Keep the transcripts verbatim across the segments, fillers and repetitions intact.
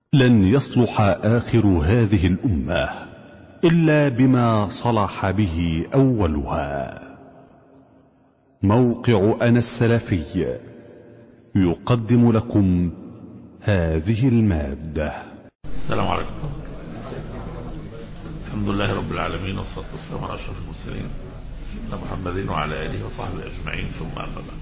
لن يصلح آخر هذه الأمة إلا بما صلح به أولها. موقع أنا السلفي يقدم لكم هذه المادة. السلام عليكم. الحمد لله رب العالمين، والصلاة والسلام على أشرف المرسلين سيدنا محمد وعلى آله وصحبه أجمعين، ثم أما بعد.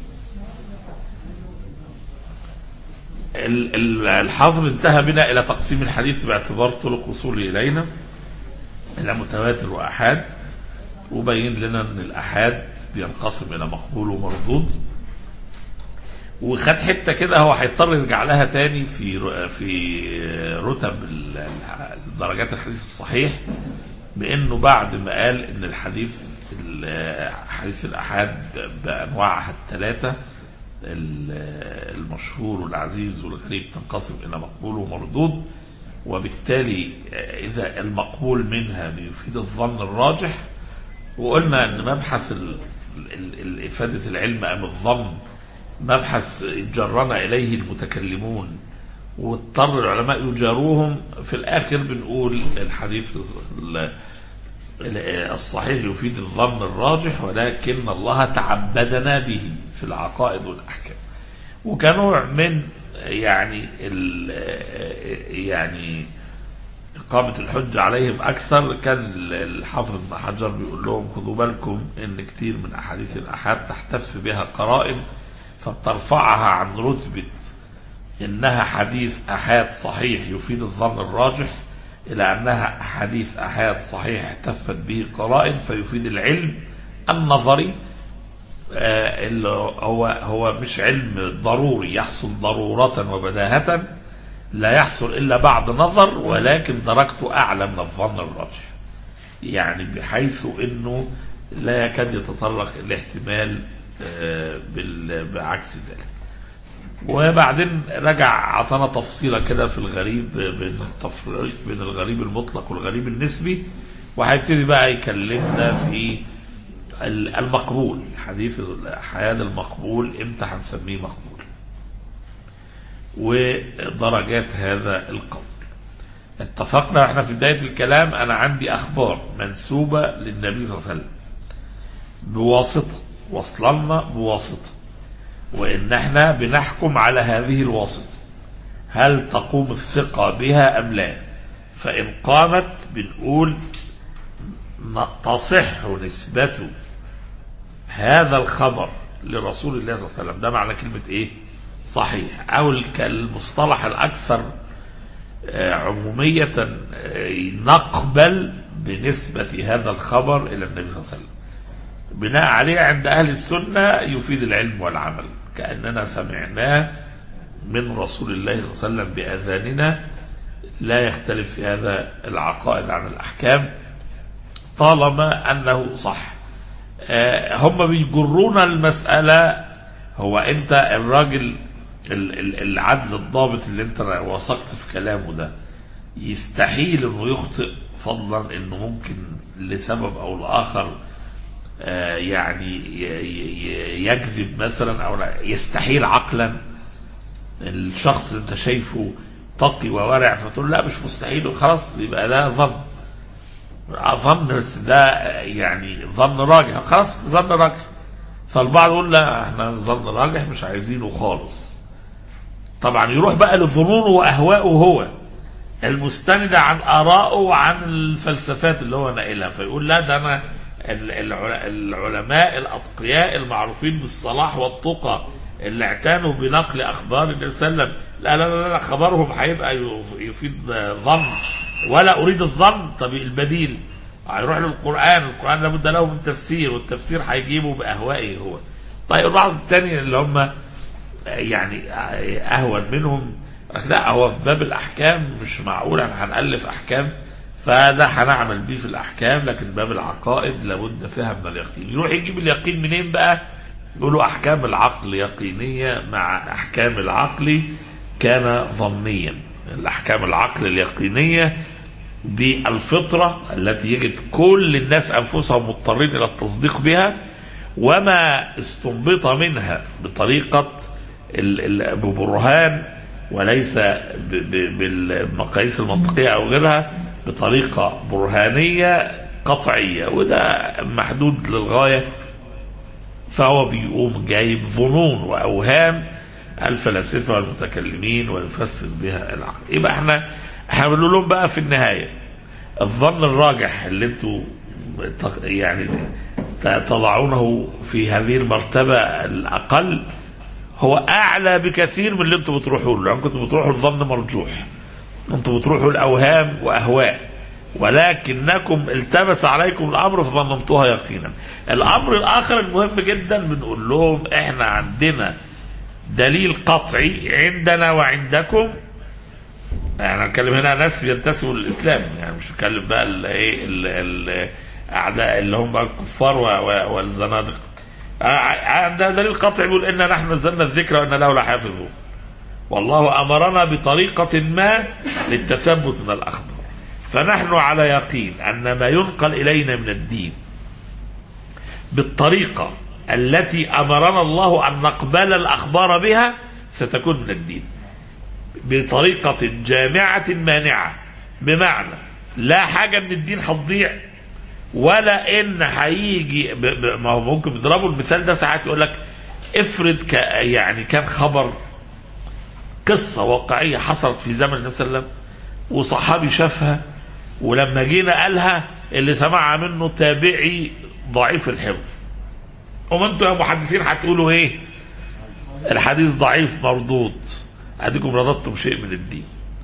الحظر انتهى بنا إلى تقسيم الحديث باعتبار طرق وصوله إلينا إلى متواتر وأحاد، وبين لنا أن الأحاد بينقسم إلى مقبول ومردود، وخد حته كده هو هيضطر يرجع لها تاني في في رتب درجات الحديث الصحيح، بانه بعد ما قال ان الحديث حديث الاحاد بانواعها الثلاثه المشهور والعزيز والغريب تنقسم الى مقبول ومردود، وبالتالي اذا المقبول منها بيفيد الظن الراجح، وقلنا ان مبحث افاده العلم ام الظن مبحث جرنا إليه المتكلمون واضطر العلماء يجاروهم. في الآخر بنقول الحديث الصحيح يفيد الظن الراجح، ولكن الله تعبدنا به في العقائد والأحكام. وكنوع من يعني يعني إقامة الحجة عليهم أكثر، كان الحافظ ابن حجر بيقول لهم خذوا بالكم إن كتير من أحاديث الأحاد تحتف بها قرائن فبترفعها عن رتبة إنها حديث أحاد صحيح يفيد الظن الراجح إلى أنها حديث أحاد صحيح احتفت به قرائن فيفيد العلم النظري، آه اللي هو هو مش علم ضروري يحصل ضرورة وبداهة، لا يحصل إلا بعد نظر، ولكن درجته أعلى من الظن الراجح، يعني بحيث إنه لا يكاد يتطرق الاحتمال بعكس ذلك. وبعدين رجع عطانا تفصيلة كده في الغريب بين التفريق بين الغريب المطلق والغريب النسبي، وهيبتدي بقى يكلمنا في المقبول، حديث الأحاد المقبول امتى هنسميه مقبول ودرجات هذا القول. اتفقنا احنا في بداية الكلام انا عندي اخبار منسوبة للنبي صلى الله عليه وسلم بواسطة وصلنا بواسطة، وإن احنا بنحكم على هذه الواسطة هل تقوم الثقة بها أم لا. فإن قامت بنقول تصح نسبة هذا الخبر لرسول الله صلى الله عليه وسلم. ده معنى كلمة ايه؟ صحيح، أو المصطلح الأكثر عمومية نقبل بنسبة هذا الخبر إلى النبي صلى الله عليه وسلم. بناء عليه عند أهل السنة يفيد العلم والعمل، كأننا سمعناه من رسول الله صلى الله عليه وسلم بأذاننا، لا يختلف في هذا العقائد عن الأحكام طالما أنه صح. آه هم بيجرونا المسألة، هو أنت الراجل العدل الضابط اللي أنت وثقت في كلامه ده يستحيل أنه يخطئ، فضلا أنه ممكن لسبب أو لآخر يعني يكذب مثلا، او يستحيل عقلا الشخص اللي انت شايفه تقي وورع فتقول لا مش مستحيل خلاص، يبقى ده ظن ظن بس ده يعني ظن راجح، خلاص ظن راجح. فالبعض يقول لا احنا ظن راجح مش عايزينه خالص. طبعا يروح بقى لظنونه واهواءه هو المستندة عن آرائه وعن الفلسفات اللي هو ناقلها، فيقول لا ده انا العلماء الأتقياء المعروفين بالصلاح والتقى اللي اعتنوا بنقل أخبار النبي صلى الله عليه وسلم لا لا لا, لا خبرهم هيبقى يفيد ظن ولا أريد الظن. طب البديل هيروح للقرآن، القرآن لابد له من تفسير، والتفسير هيجيبه بأهوائه هو. طيب البعض الثاني اللي هم يعني أهون منهم لا هو في باب الأحكام مش معقول احنا هنألف أحكام، فده هنعمل بيه في الأحكام، لكن باب العقائد لابد فيها من اليقين. يروح يجيب اليقين منين بقى؟ يقولوا أحكام العقل يقينية مع أحكام العقل كان ظنيا. الأحكام العقل اليقينية بالفطرة التي يجد كل الناس أنفسهم مضطرين إلى التصديق بها، وما استنبط منها بطريقة ببرهان وليس بالمقاييس المنطقية أو غيرها بطريقة برهانية قطعية، وده محدود للغاية. فهو بيقوم جايب ظنون وأوهام الفلاسفة والمتكلمين ويفسر بها العقل. يبقى احنا احنا بنقول لهم بقى في النهاية الظن الراجح اللي انتوا يعني تضعونه في هذه المرتبة الأقل هو أعلى بكثير من اللي انتوا بتروحوا له. لأن كنتوا بتروحوا الظن مرجوح، انتوا بتروحوا الأوهام وأهواء، ولكنكم التبس عليكم الأمر فظننتوها يقينا. الأمر الآخر المهم جدا بنقول لهم احنا عندنا دليل قطعي عندنا وعندكم. يعني نتكلم هنا ناس ينتسبوا للإسلام، يعني مش نتكلم بقى الايه الأعداء اللي هم الكفار والزنادقة. عندنا دليل قطعي بيقول إن نحن نزلنا الذكر وإن له لحافظون، والله أمرنا بطريقة ما للتثبت من الأخبار، فنحن على يقين أن ما ينقل إلينا من الدين بالطريقة التي أمرنا الله أن نقبل الأخبار بها ستكون من الدين بطريقة جامعة مانعة، بمعنى لا حاجة من الدين هتضيع، ولا إن هيجي ما هو ممكن بيضربوا المثال ده ساعات يقول لك افرض ك يعني كان خبر قصة واقعية حصلت في زمن النبي صلى الله عليه وسلم وصحابي شافها، ولما جينا قالها اللي سمعها منه تابعي ضعيف الحفظ، وما انتوا يا محدثين هتقولوا ايه؟ الحديث ضعيف مردود، اديكم رضضتم شيء من الدين.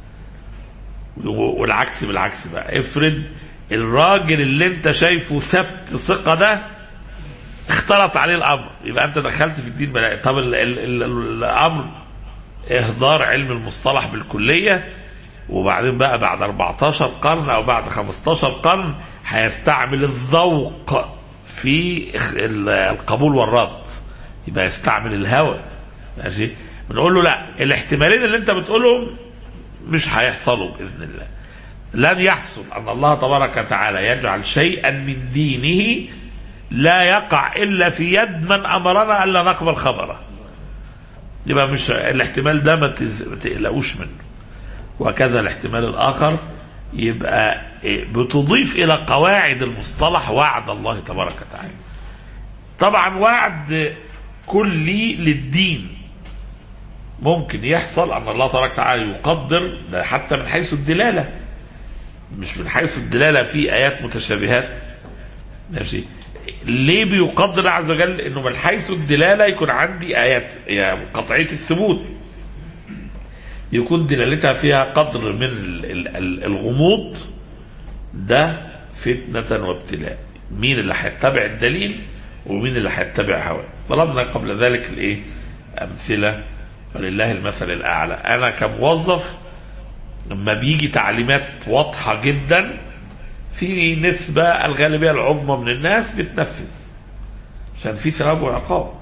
والعكس بالعكس بقى، افرض الراجل اللي انت شايفه ثبت ثقة ده اختلط عليه الامر، يبقى انت دخلت في الدين بلا. طب ال ال ال الامر اهدار علم المصطلح بالكلية، وبعدين بقى بعد أربعتاشر قرن او بعد خمستاشر قرن هيستعمل الذوق في القبول والرد، يبقى يستعمل الهوى. ماشي، بنقول له لا، الاحتمالين اللي انت بتقولهم مش هيحصلوا باذن الله. لن يحصل ان الله تبارك وتعالى يجعل شيئا من دينه لا يقع الا في يد من امرنا الا نقبل خبره. يبقى مش الاحتمال ده ما تقلقوش منه. وكذا الاحتمال الاخر يبقى بتضيف الى قواعد المصطلح وعد الله تبارك وتعالى. طبعا وعد كلي للدين ممكن يحصل ان الله تبارك وتعالى يقدر ده حتى من حيث الدلاله، مش من حيث الدلاله في ايات متشابهات. ماشي، ليه بيقدر عز وجل؟ انه من حيث الدلاله يكون عندي ايات يعني قطعيه الثبوت يكون دلالتها فيها قدر من الغموض، ده فتنة وابتلاء. مين اللي هيتبع الدليل ومين اللي هيتبع هواه؟ ضربنا قبل ذلك الايه امثله ولله المثل الاعلى. انا كموظف لما بيجي تعليمات واضحه جدا في نسبه الغالبيه العظمى من الناس بتنفذ عشان في ثواب وعقاب.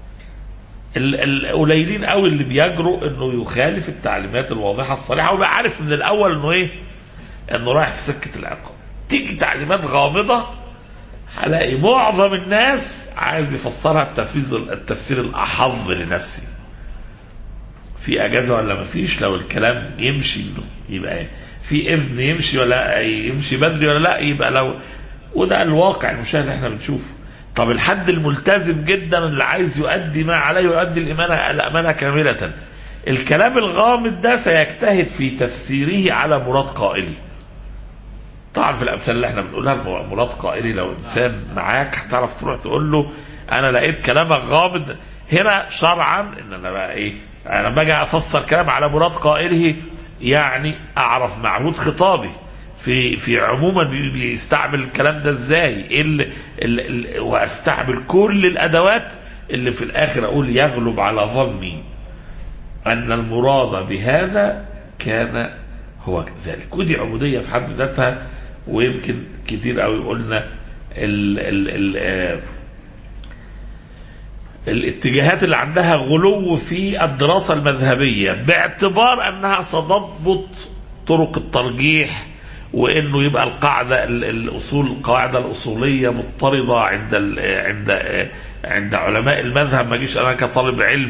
القليلين قوي اللي بيجرؤ انه يخالف التعليمات الواضحه الصريحه وبقى عارف من الاول انه ايه، انه رايح في سكه العقاب. تيجي تعليمات غامضه هلاقي معظم الناس عايز يفسرها التفسير التفسير الاحظ لنفسي. في اجازه ولا ما فيش؟ لو الكلام يمشي انه يبقى ايه؟ في اذن يمشي ولا يمشي بدري ولا لا؟ يبقى لو، وده الواقع المشاهد اللي احنا بنشوفه. طب الحد الملتزم جدا اللي عايز يؤدي ما عليه ويؤدي الامانه الامانه كامله، الكلام الغامض ده سيجتهد في تفسيره على مراد قائله. طبعا في الامثال اللي احنا بنقولها مراد قائلي، لو انسان معاك هتعرف تروح تقول له انا لقيت كلامك غامض هنا شرعا، ان انا بقى ايه، انا لما اجي افسر كلام على مراد قائله يعني اعرف معهود خطابي في في عموما بيستعمل الكلام ده ازاي، ال ال ال واستعمل كل الادوات اللي في الاخر اقول يغلب على ظني ان المراد بهذا كان هو ذلك. ودي عبوديه في حد ذاتها. ويمكن كتير قوي قلنا ال ال ال الاتجاهات اللي عندها غلو في الدراسه المذهبيه باعتبار انها ستضبط طرق الترجيح، وانه يبقى القاعده الاصول القاعده الاصوليه مضطرده عند عند عند علماء المذهب. ما اجيش انا كطالب علم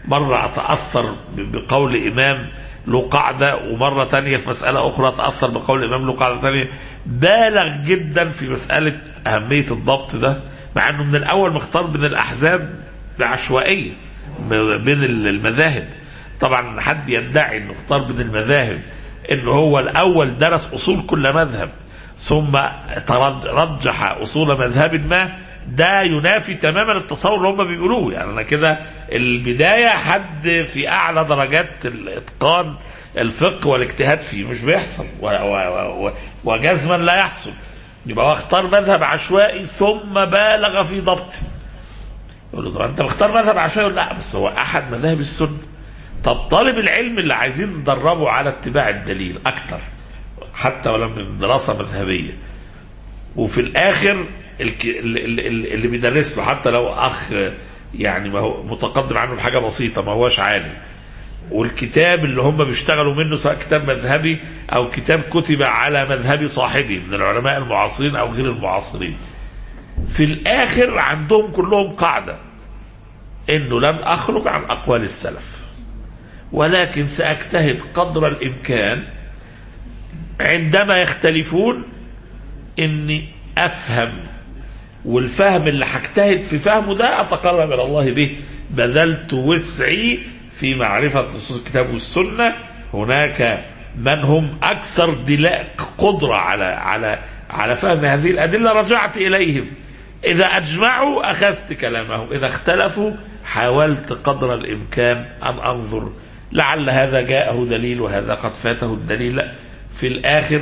مرة أتأثر بقول إمام له قاعدة، ومرة تانية في مسألة أخرى أتأثر بقول إمام له قاعدة تانية. بالغ جدا في مسألة أهمية الضبط ده، مع أنه من الأول مختار بين الأحزاب بعشوائية بين المذاهب. طبعا حد يدعي أنه اختار بين المذاهب أنه هو الأول درس أصول كل مذهب ثم رجح أصول مذهب ما، ده ينافي تماما التصور اللي هم بيقولوه. يعني أنا كده البداية حد في أعلى درجات الإتقان الفقه والاجتهاد فيه مش بيحصل، وجزما لا يحصل. يبقى هو اختار مذهب عشوائي ثم بالغ في ضبطه. يقول له طبعا أنت مختار مذهب عشوائي؟ لا، بس هو أحد مذاهب السنة. طب طالب العلم اللي عايزين ندربه على اتباع الدليل أكتر حتى ولو من دراسة مذهبية، وفي الآخر اللي بيدرس له حتى لو أخ يعني ما هو متقدم عنه بحاجة بسيطة ما هوش عالم، والكتاب اللي هم بيشتغلوا منه سواء كتاب مذهبي أو كتاب كتب على مذهب صاحبه من العلماء المعاصرين أو غير المعاصرين، في الآخر عندهم كلهم قاعدة إنه لن أخرج عن أقوال السلف، ولكن سأجتهد قدر الإمكان عندما يختلفون إني أفهم، والفهم اللي هجتهد في فهمه ده أتقرب إلى الله به. بذلت وسعي في معرفة نصوص الكتاب والسنة. هناك من هم أكثر دلاء قدرة على على على فهم هذه الأدلة، رجعت إليهم. إذا أجمعوا أخذت كلامهم، إذا اختلفوا حاولت قدر الإمكان أن أنظر لعل هذا جاءه دليل وهذا قد فاته الدليل. لا، في الآخر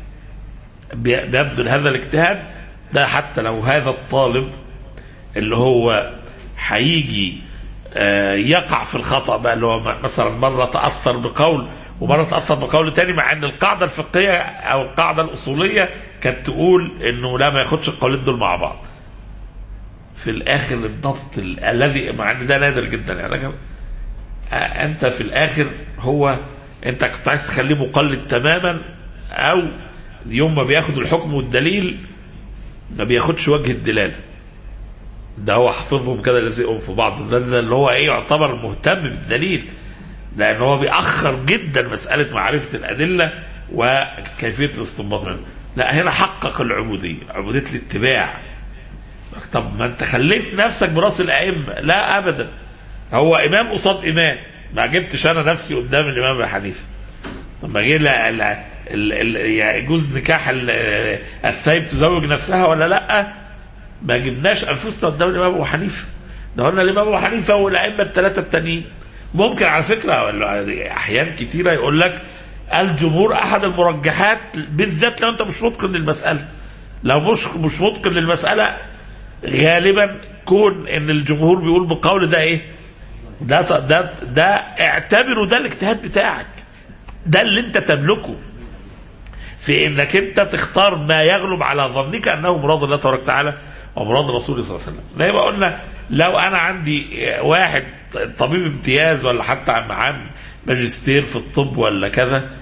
بيبذل هذا الاجتهاد ده. حتى لو هذا الطالب اللي هو هيجي يقع في الخطأ بقى، اللي هو مثلا مرة تأثر بقول ومرة تأثر بقول تاني، مع ان القاعدة الفقهية او القاعدة الأصولية كانت تقول انه لا، ما ياخدش القولين دول مع بعض. في الآخر الضبط الذي مع ان ده نادر جدا، يعني انت في الآخر هو انت كنت عايز تخليه مقلد تماما، او يوم ما بياخد الحكم والدليل ما بياخدش وجه الدلالة، ده هو حافظهم كده لازقهم في بعض. ده اللي هو ايه يعتبر مهتم بالدليل، لان هو بيأخر جدا مسألة معرفة الأدلة وكيفية الاستنباط منه. لا، هنا حقق العبودية، عبودية الاتباع. طب ما انت خليت نفسك براس الأئمة؟ لا أبدا، هو إمام قصاد إمام. ما جبتش أنا نفسي قدام الإمام أبي حنيفة. لما جه يجوز نكاح الثيب تزوج نفسها ولا لا، ما جبناش أنفسنا قدام الإمام أبو حنيفة. ده قلنا الإمام أبو حنيفة والأئمة الثلاثة التانيين. ممكن على فكرة أحيان كتيرة يقول لك الجمهور أحد المرجحات، بالذات لو أنت مش متقن للمسألة. لو مش مش متقن للمسألة غالبا كون إن الجمهور بيقول بقول ده إيه، ده ده ده اعتبره ده الاجتهاد بتاعك، ده اللي أنت تملكه في إنك أنت تختار ما يغلب على ظنك أنه مراد الله تبارك وتعالى ومراد رسوله صلى الله عليه وسلم. زي ما قلنا لو أنا عندي واحد طبيب امتياز ولا حتى معاه ماجستير في الطب ولا كذا،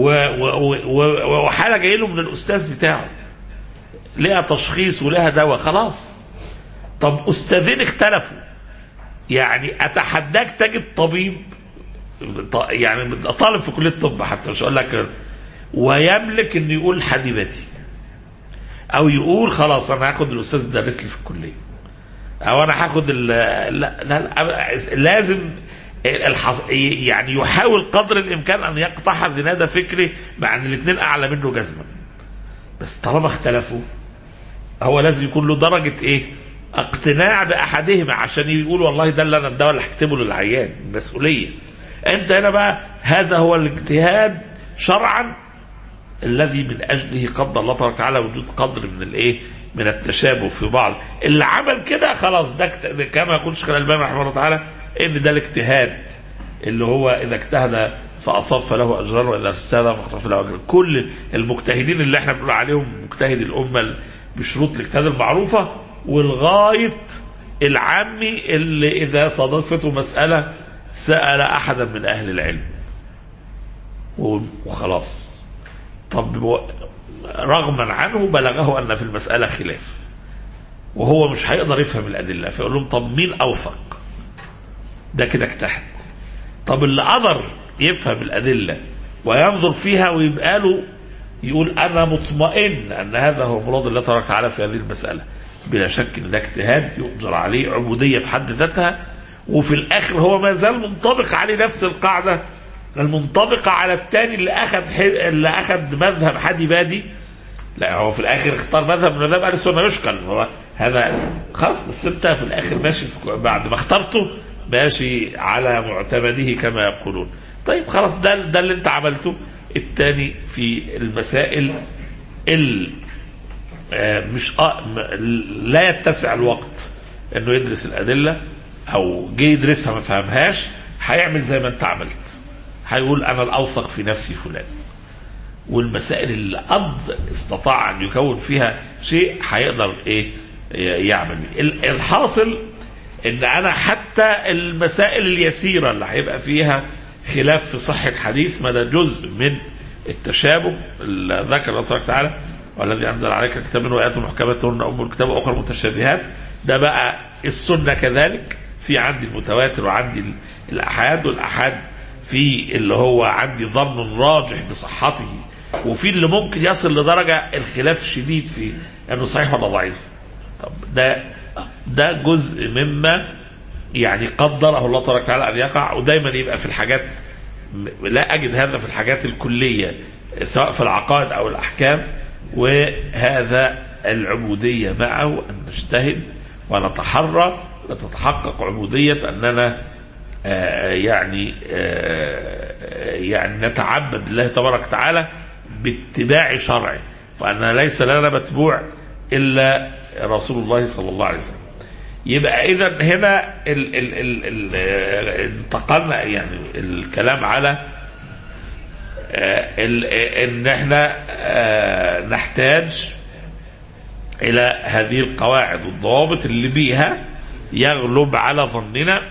وحالة جاي له من الأستاذ بتاعه لها تشخيص ولها دواء، خلاص. طب أستاذين اختلفوا، يعني أتحداك تجد طبيب يعني طالب في كلية الطب حتى مش أقول لك، ويملك إنه يقول حديبتي، أو يقول خلاص أنا هاخد الأستاذ درس لي في الكلية، أو أنا هاخد لا, لا, لا لازم الحص... يعني يحاول قدر الإمكان أن يقطع زناد فكري مع أن الاثنين أعلى منه جزما. بس طالما اختلفوا هو لازم يكون له درجة إيه؟ اقتناع بأحدهما عشان يقول والله ده اللي أنا الدواء اللي هكتبه للعيان، مسؤولية. أنت هنا بقى هذا هو الاجتهاد شرعا الذي من أجله قدر الله تبارك وتعالى وجود قدر من الإيه؟ من التشابه في بعض. اللي عمل كده خلاص ده كما يقول الشيخ الألباني رحمه الله تعالى إن ده الاجتهاد اللي هو إذا اجتهد فأصاب فله أجران وإذا اجتهد فقد فله أجران. كل المجتهدين اللي احنا بنقول عليهم مجتهد الأمة بشروط الاجتهاد المعروفة، والغاية العامي اللي إذا صادفته مسألة سأل أحدا من أهل العلم وخلاص. طب رغما عنه بلغه أن في المسألة خلاف وهو مش هيقدر يفهم الأدلة، فيقول لهم طب مين أوثق؟ ده كده اجتهد. طب اللي قدر يفهم الأدلة وينظر فيها ويبقى له يقول أنا مطمئن أن هذا هو مراد الله تبارك وتعالى في هذه المسألة، بلا شك ان ده اجتهاد يؤجر عليه عبودية في حد ذاتها، وفي الآخر هو ما زال منطبق عليه نفس القاعدة المنطبقة على الثاني اللي أخذ اللي أخذ مذهب حدي بادي. لا، هو في الآخر اختار مذهب من مذهب أهل السنة يشكل، هو هذا خلاص. بس أنت في الآخر ماشي بعد ما اخترته ماشي على معتمده كما يقولون. طيب خلاص، ده ده اللي أنت عملته. الثاني في المسائل اللي مش آه لا يتسع الوقت انه يدرس الادله، او جه يدرسها ما فهمهاش، هيعمل زي ما انت عملت، هيقول انا الاوثق في نفسي فلان. والمسائل اللي قد استطاع ان يكون فيها شيء هيقدر ايه يعمل بيه. الحاصل ان انا حتى المسائل اليسيره اللي هيبقى فيها خلاف في صحه حديث، ما ده جزء من التشابه اللي ذكر الله تبارك وتعالى والذي انزل عليك كتابا وايات محكمات هن ام الكتاب واخرى متشابهات. ده بقى السنه كذلك، في عندي المتواتر وعندي الاحاد، والاحاد في اللي هو عندي ظن راجح بصحته، وفي اللي ممكن يصل لدرجه الخلاف شديد في انه صحيح ولا ضعيف. طب ده ده جزء مما يعني قدره الله تبارك وتعالى ان يقع، ودايما يبقى في الحاجات، لا اجد هذا في الحاجات الكليه سواء في العقائد او الاحكام. وهذا العبودية معه أن نجتهد ونتحرى لتتحقق عبودية أننا آه يعني آه يعني نتعبد لله تبارك وتعالى باتباع شرعه، وأن ليس لنا متبوع إلا رسول الله صلى الله عليه وسلم. يبقى إذن هنا انتقلنا يعني الكلام على ان احنا نحتاج الى هذه القواعد والضوابط اللي بيها يغلب على ظننا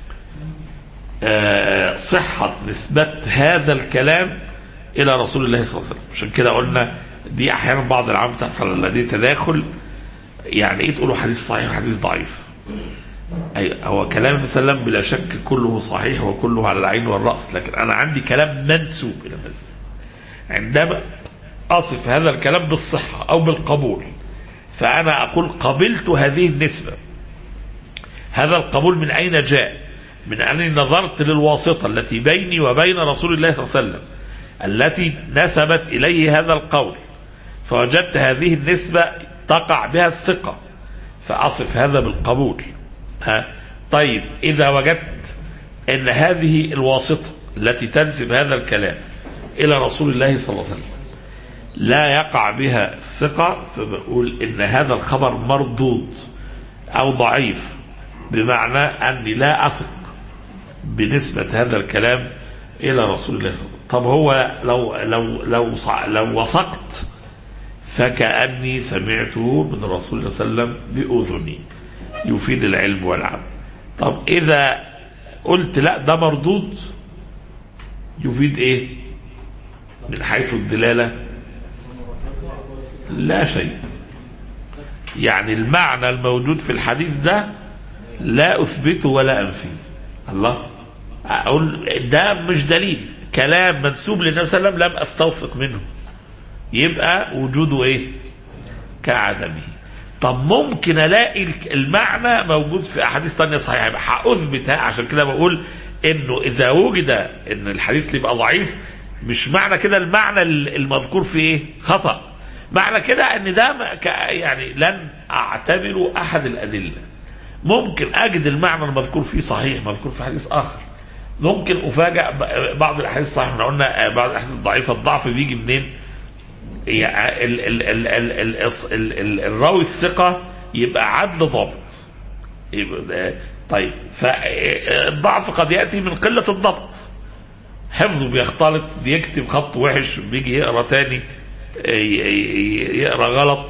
صحة نسبة هذا الكلام الى رسول الله صلى الله عليه وسلم. عشان كده قلنا دي احيانا بعض العام تحصل لديه تداخل، يعني ايه تقولوا حديث صحيح وحديث ضعيف؟ أي هو كلام النبي صلى الله عليه وسلم بلا شك كله صحيح وكله على العين والرأس، لكن أنا عندي كلام منسوب إلى النبي. عندما أصف هذا الكلام بالصحة أو بالقبول، فأنا أقول قبلت هذه النسبة. هذا القبول من أين جاء؟ من أنني نظرت للواسطة التي بيني وبين رسول الله صلى الله عليه وسلم التي نسبت إليه هذا القول، فوجدت هذه النسبة تقع بها الثقة، فأصف هذا بالقبول. ها طيب، إذا وجدت أن هذه الواسطة التي تنسب هذا الكلام إلى رسول الله صلى الله عليه وسلم لا يقع بها الثقة، فبقول إن هذا الخبر مردود أو ضعيف، بمعنى أني لا أثق بنسبة هذا الكلام إلى رسول الله صلى الله عليه وسلم. طب هو لو لو لو لو وثقت فكأني سمعته من رسول الله صلى الله عليه وسلم بأذني، يفيد العلم والعمل. طب إذا قلت لا ده مردود، يفيد إيه من حيث الدلالة؟ لا شيء. يعني المعنى الموجود في الحديث ده لا أثبته ولا أنفيه. الله، أقول ده مش دليل، كلام منسوب للنبي صلى الله عليه وسلم لم أستوثق منه، يبقى وجوده إيه؟ كعدمه. طب ممكن ألاقي المعنى موجود في أحاديث تانية صحيحة، يبقى هأثبتها. عشان كده بقول إنه إذا وجد إن الحديث اللي يبقى ضعيف، مش معنى كده المعنى المذكور فيه خطأ، معنى كده ان ده يعني لن اعتبره احد الادله. ممكن اجد المعنى المذكور فيه صحيح مذكور في حديث اخر، ممكن افاجئ بعض الاحاديث الصحيحه. احنا قلنا بعض الاحاديث الضعيفه الضعف بيجي منين؟ يعني ال ال ال ال ال ال ال الراوي الثقه يبقى عدل ضابط، يبقى طيب. فالضعف قد ياتي من قله الضبط، حفظه بيختلط، بيكتب خط وحش، بيجي يقرا تاني يقرا غلط،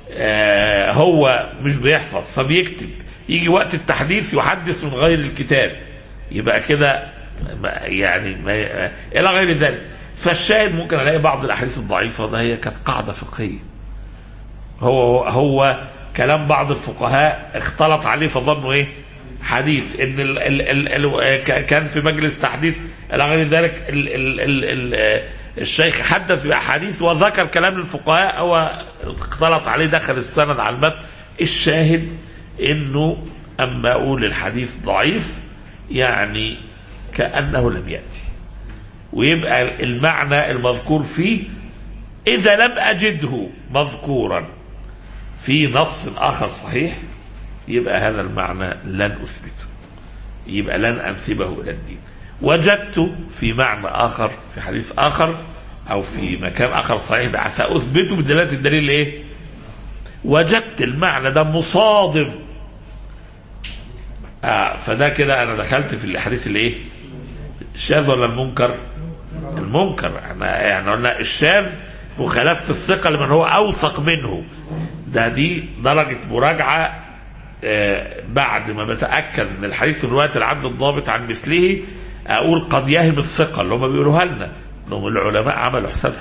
هو مش بيحفظ فبيكتب، يجي وقت التحديث يحدث من غير الكتاب، يبقى كده يعني الى غير ذلك. فالشاهد ممكن الاقي بعض الاحاديث الضعيفه ده هي كانت قاعده فقهيه، هو هو كلام بعض الفقهاء اختلط عليه فظنوا ايه حديث ان ال ال ال ال كان في مجلس تحديث الى غير ذلك، ال ال ال ال الشيخ حدث بأحاديث وذكر كلام الفقهاء او اختلط عليه دخل السند على المتن. الشاهد انه اما اقول الحديث ضعيف يعني كأنه لم يأتي، ويبقى المعنى المذكور فيه إذا لم أجده مذكورا في نص آخر صحيح يبقى هذا المعنى لن أثبته، يبقى لن أنسبه إلى الدين. وجدته في معنى آخر في حديث آخر أو في مكان آخر صحيح بقى سأثبته بدلالة الدليل إيه؟ وجدت المعنى ده مصادم، آه فده كده أنا دخلت في الحديث الإيه؟ الشاذ ولا المنكر؟ المنكر. يعني قلنا الشاذ مخالفة الثقة لمن هو أوثق منه، ده دي درجة مراجعة آه بعد ما بتأكد من الحديث من رواية العبد الضابط عن مثله أقول قد يهم الثقة اللي هم بيقولوها لنا إنهم العلماء عملوا حسابها.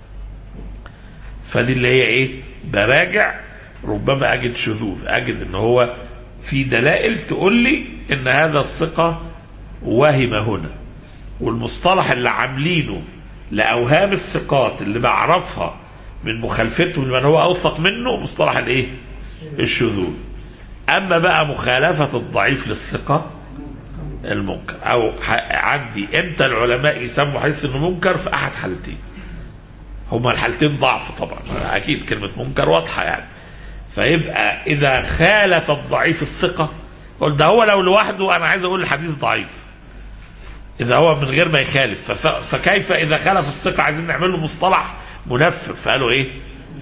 فدي اللي هي إيه؟ براجع ربما أجد شذوذ، أجد إن هو في دلائل تقول لي إن هذا الثقة وهم هنا، والمصطلح اللي عاملينه لأوهام الثقات اللي بعرفها من مخالفتهم لمن هو أوثق منه مصطلح الإيه؟ الشذوذ. أما بقى مخالفة الضعيف للثقة المنكر، أو عندي إمتى العلماء يسموا حديث إنه منكر؟ في أحد حالتين، هما الحالتين ضعف طبعا، أكيد كلمة منكر واضحة يعني. فيبقى إذا خالف الضعيف الثقة، قل ده هو لو لوحده أنا عايز أقول الحديث ضعيف، إذا هو من غير ما يخالف، فكيف إذا خالف الثقة عايزين نعمل له مصطلح منفر؟ فقالوا إيه؟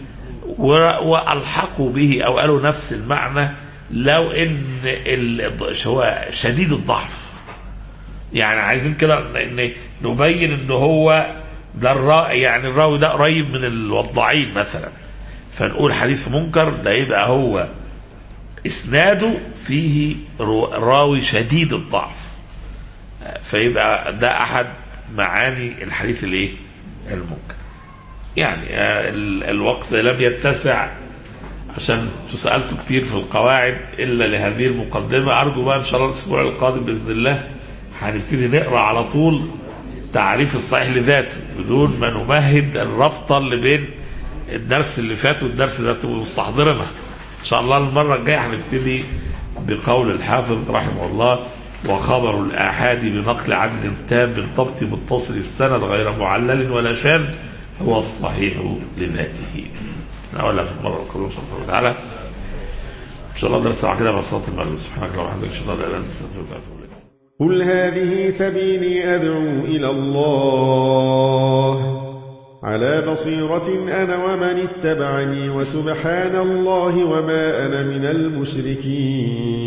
وألحقوا به أو قالوا نفس المعنى لو إن هو شديد الضعف، يعني عايزين كده إن نبين إن هو ده الراوي، يعني الراوي ده قريب من الوضاعين مثلا، فنقول حديث منكر ده يبقى هو إسناده فيه راوي شديد الضعف، فيبقى ده أحد معاني الحديث الايه؟ المنكر. يعني الوقت لم يتسع عشان سألته كتير في القواعد إلا لهذه المقدمة. أرجو بقى إن شاء الله الأسبوع القادم بإذن الله هنبتدي نقرأ على طول تعريف الصحيح لذاته بدون ما نمهد الرابطة اللي بين الدرس اللي فات والدرس ذاته مستحضرنا. إن شاء الله المرة الجاية هنبتدي بقول الحافظ رحمه الله: وخبر الآحاد بنقل عدل تام بالضبط متصل السند غير معلل ولا شاذ هو الصحيح لذاته. نقولها في المرة القادمة إن شاء الله تعالى. إن شاء الله درس على كده بصلاة المغرب. سبحانك اللهم وبحمدك أشهد أن لا إله إلا أنت أستغفرك وأتوب إليك. قل هذه سبيلي أدعو إلى الله على بصيرة أنا ومن اتبعني وسبحان الله وما أنا من المشركين.